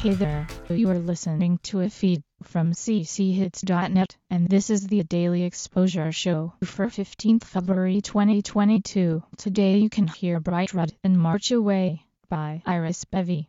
Hey there, you are listening to a feed from cchits.net, and this is the Daily Exposure Show for 15th February 2022. Today you can hear Bright Red and March Away by Iris Bevy.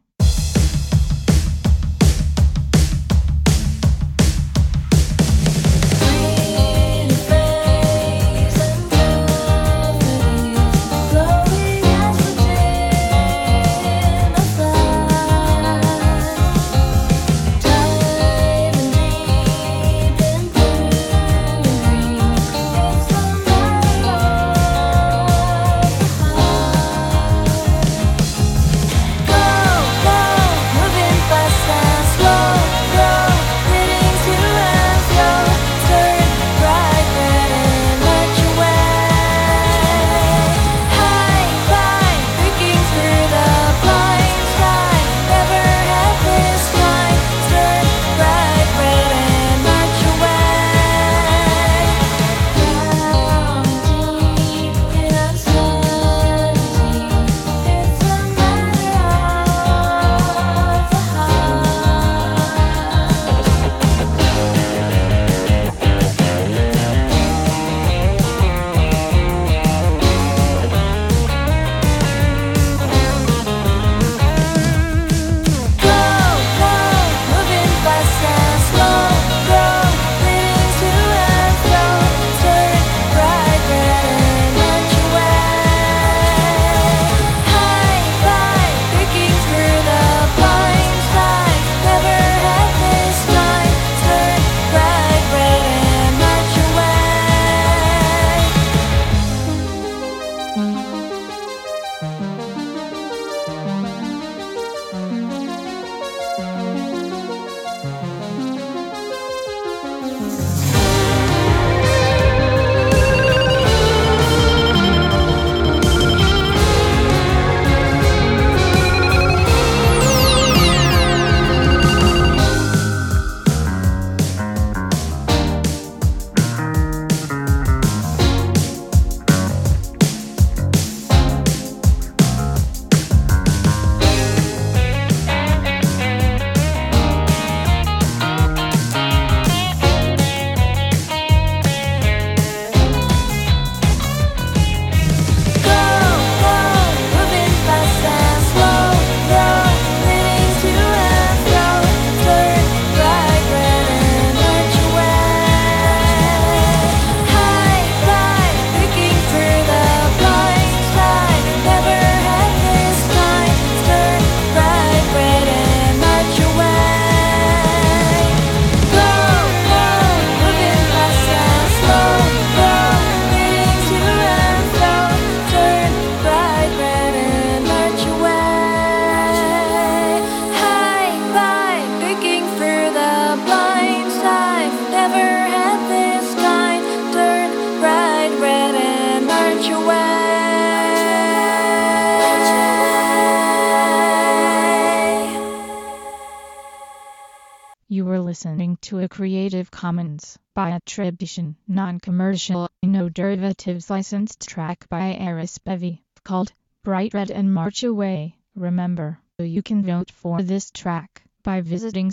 You were listening to a Creative Commons by attribution, non-commercial, no derivatives licensed track by Iris Bevy, called Bright Red and March Away. Remember, you can vote for this track by visiting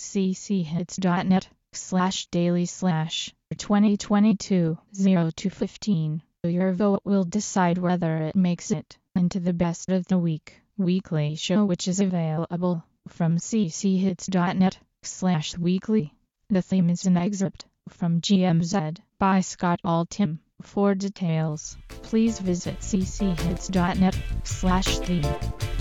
cchits.net/daily/2022-02-15. Your vote will decide whether it makes it into the Best of the Week weekly show, which is available from cchits.net/weekly. The theme is an excerpt from GMZ by Scott Altham. For details, please visit cchits.net/theme.